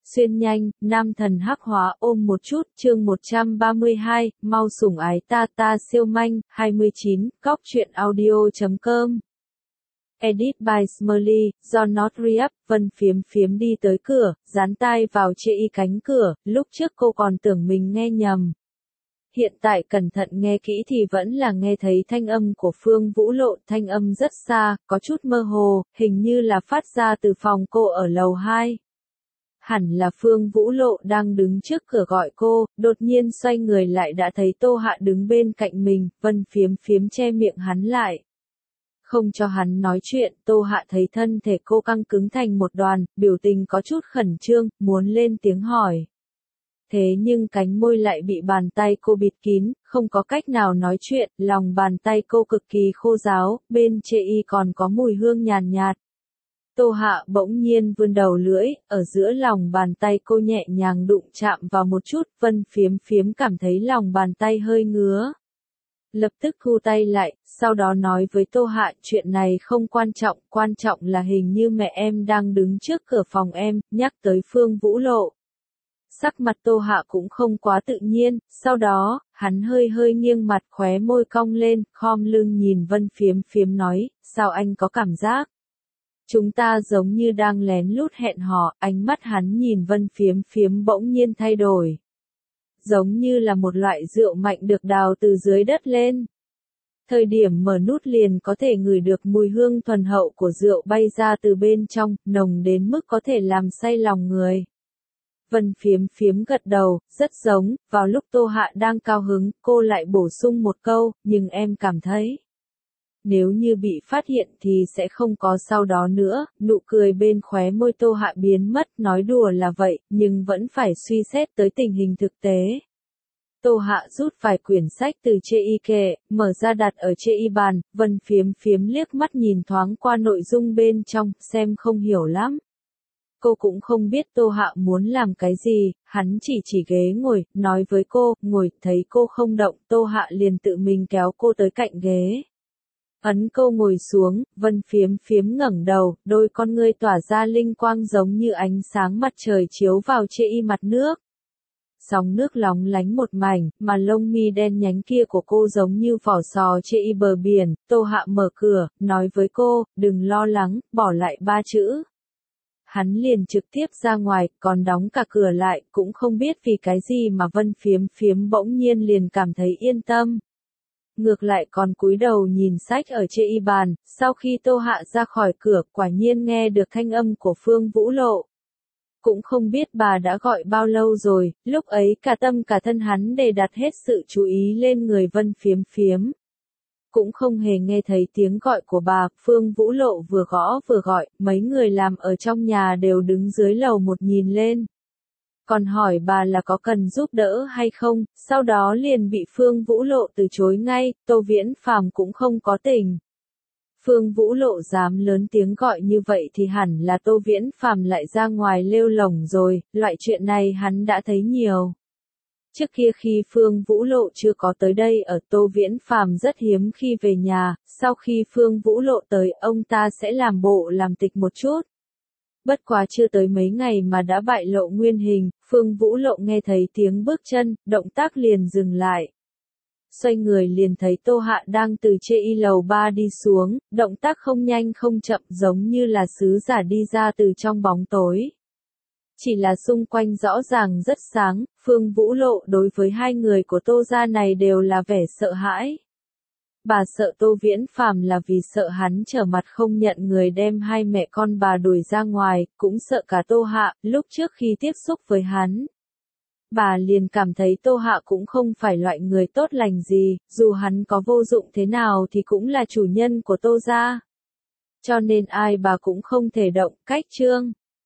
Xuyên nhanh, nam thần hắc hóa ôm một chút, chương 132, mau sủng ái ta ta siêu manh, 29, cóc truyện audio.com. Edit by Smiley, do Not Re-up, Vân phiếm phiếm đi tới cửa, dán tai vào chê y cánh cửa, lúc trước cô còn tưởng mình nghe nhầm. Hiện tại cẩn thận nghe kỹ thì vẫn là nghe thấy thanh âm của Phương Vũ Lộ, thanh âm rất xa, có chút mơ hồ, hình như là phát ra từ phòng cô ở lầu 2. Hẳn là Phương Vũ Lộ đang đứng trước cửa gọi cô, đột nhiên xoay người lại đã thấy Tô Hạ đứng bên cạnh mình, Vân phiếm phiếm che miệng hắn lại. Không cho hắn nói chuyện, Tô Hạ thấy thân thể cô căng cứng thành một đoàn, biểu tình có chút khẩn trương, muốn lên tiếng hỏi. Thế nhưng cánh môi lại bị bàn tay cô bịt kín, không có cách nào nói chuyện, lòng bàn tay cô cực kỳ khô ráo, bên chê y còn có mùi hương nhàn nhạt. Tô Hạ bỗng nhiên vươn đầu lưỡi, ở giữa lòng bàn tay cô nhẹ nhàng đụng chạm vào một chút, Vân phiếm phiếm cảm thấy lòng bàn tay hơi ngứa. Lập tức thu tay lại, sau đó nói với Tô Hạ chuyện này không quan trọng là hình như mẹ em đang đứng trước cửa phòng em, nhắc tới Phương Vũ Lộ. Sắc mặt Tô Hạ cũng không quá tự nhiên, sau đó, hắn hơi nghiêng mặt khóe môi cong lên, khom lưng nhìn Vân phiếm phiếm nói, sao anh có cảm giác? Chúng ta giống như đang lén lút hẹn hò, ánh mắt hắn nhìn Vân phiếm phiếm bỗng nhiên thay đổi. Giống như là một loại rượu mạnh được đào từ dưới đất lên. Thời điểm mở nút liền có thể ngửi được mùi hương thuần hậu của rượu bay ra từ bên trong, nồng đến mức có thể làm say lòng người. Vân phiếm phiếm gật đầu, rất giống, vào lúc Tô Hạ đang cao hứng, cô lại bổ sung một câu, nhưng em cảm thấy. Nếu như bị phát hiện thì sẽ không có sau đó nữa, nụ cười bên khóe môi Tô Hạ biến mất, nói đùa là vậy, nhưng vẫn phải suy xét tới tình hình thực tế. Tô Hạ rút vài quyển sách từ chê y kệ, mở ra đặt ở chê y bàn, Vân phiếm phiếm liếc mắt nhìn thoáng qua nội dung bên trong, xem không hiểu lắm. Cô cũng không biết Tô Hạ muốn làm cái gì, hắn chỉ ghế ngồi, nói với cô, ngồi, thấy cô không động, Tô Hạ liền tự mình kéo cô tới cạnh ghế. Ấn cô ngồi xuống, Vân phiếm phiếm ngẩng đầu, đôi con ngươi tỏa ra linh quang giống như ánh sáng mặt trời chiếu vào chê y mặt nước. Sóng nước lóng lánh một mảnh, mà lông mi đen nhánh kia của cô giống như vỏ sò chê y bờ biển. Tô Hạ mở cửa, nói với cô, đừng lo lắng, bỏ lại 3 chữ. Hắn liền trực tiếp ra ngoài, còn đóng cả cửa lại, cũng không biết vì cái gì mà Vân phiếm phiếm bỗng nhiên liền cảm thấy yên tâm. Ngược lại còn cúi đầu nhìn sách ở chê y bàn, sau khi Tô Hạ ra khỏi cửa, quả nhiên nghe được thanh âm của Phương Vũ Lộ. Cũng không biết bà đã gọi bao lâu rồi, lúc ấy cả tâm cả thân hắn để đặt hết sự chú ý lên người Vân phiếm phiếm. Cũng không hề nghe thấy tiếng gọi của bà, Phương Vũ Lộ vừa gõ vừa gọi, mấy người làm ở trong nhà đều đứng dưới lầu một nhìn lên. Còn hỏi bà là có cần giúp đỡ hay không, sau đó liền bị Phương Vũ Lộ từ chối ngay, Tô Viễn Phàm cũng không có tình. Phương Vũ Lộ dám lớn tiếng gọi như vậy thì hẳn là Tô Viễn Phàm lại ra ngoài lêu lổng rồi, loại chuyện này hắn đã thấy nhiều. Trước kia khi Phương Vũ Lộ chưa có tới đây ở Tô Viễn Phàm rất hiếm khi về nhà, sau khi Phương Vũ Lộ tới ông ta sẽ làm bộ làm tịch một chút. Bất quá chưa tới mấy ngày mà đã bại lộ nguyên hình, Phương Vũ Lộ nghe thấy tiếng bước chân, động tác liền dừng lại. Xoay người liền thấy Tô Hạ đang từ chê y lầu 3 đi xuống, động tác không nhanh không chậm giống như là sứ giả đi ra từ trong bóng tối. Chỉ là xung quanh rõ ràng rất sáng, Phương Vũ Lộ đối với hai người của Tô gia này đều là vẻ sợ hãi. Bà sợ Tô Viễn Phàm là vì sợ hắn trở mặt không nhận người đem hai mẹ con bà đuổi ra ngoài, cũng sợ cả Tô Hạ, lúc trước khi tiếp xúc với hắn. Bà liền cảm thấy Tô Hạ cũng không phải loại người tốt lành gì, dù hắn có vô dụng thế nào thì cũng là chủ nhân của Tô gia. Cho nên ai bà cũng không thể động, cách chương.